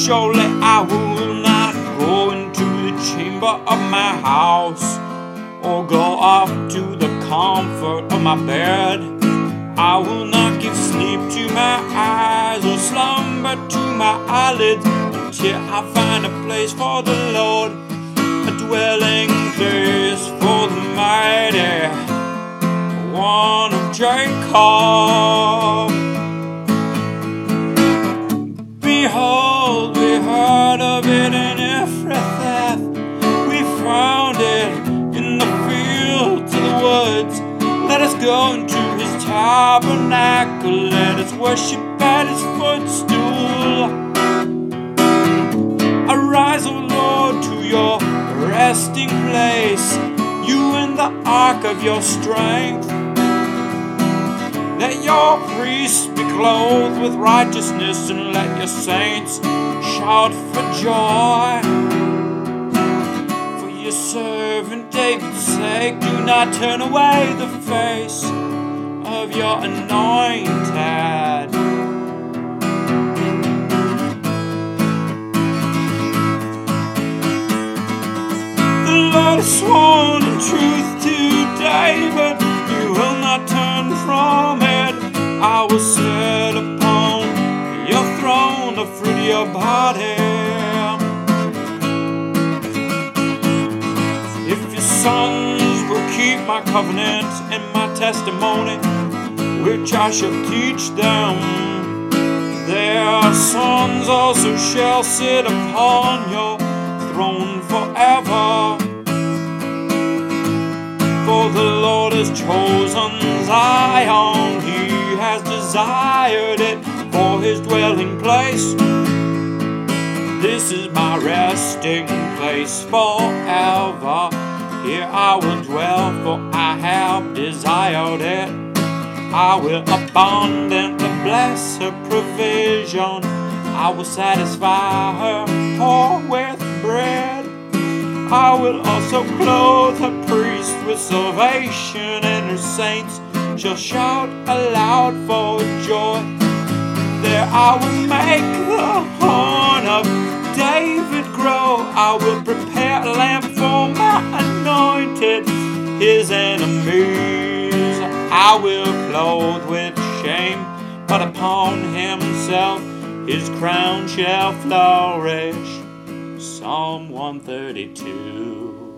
Surely I will not go into the chamber of my house, or go up to the comfort of my bed. I will not give sleep to my eyes, or slumber to my eyelids, until I find a place for the Lord, a dwelling place for the mighty one of Jacob. Behold, we heard of it in Ephrathah, we found it in the fields of the woods. Let us go into his tabernacle, let us worship at his footstool. Arise, O Lord, to your resting place, you in the ark of your strength. Let your priests be clothed with righteousness, and let your saints shout for joy. For your servant David's sake, do not turn away the face of your anointed. The Lord has sworn in truth to David, you will not turn from it. I will sit upon your throne, the fruit of your body. If your sons will keep my covenant and my testimony, which I shall teach them, their sons also shall sit upon your throne forever. For the Lord has chosen Zion, he has desired it for his dwelling place. This is my resting place forever. Here I will dwell, for I have desired it. I will abundantly bless her provision. I will satisfy her poor with bread. I will also clothe her priests with salvation, and her saints shall shout aloud for joy. There I will make the horn of David grow. I will prepare a lamp for my anointed, his enemies I will clothe with shame, but upon himself his crown shall flourish. Psalm 132.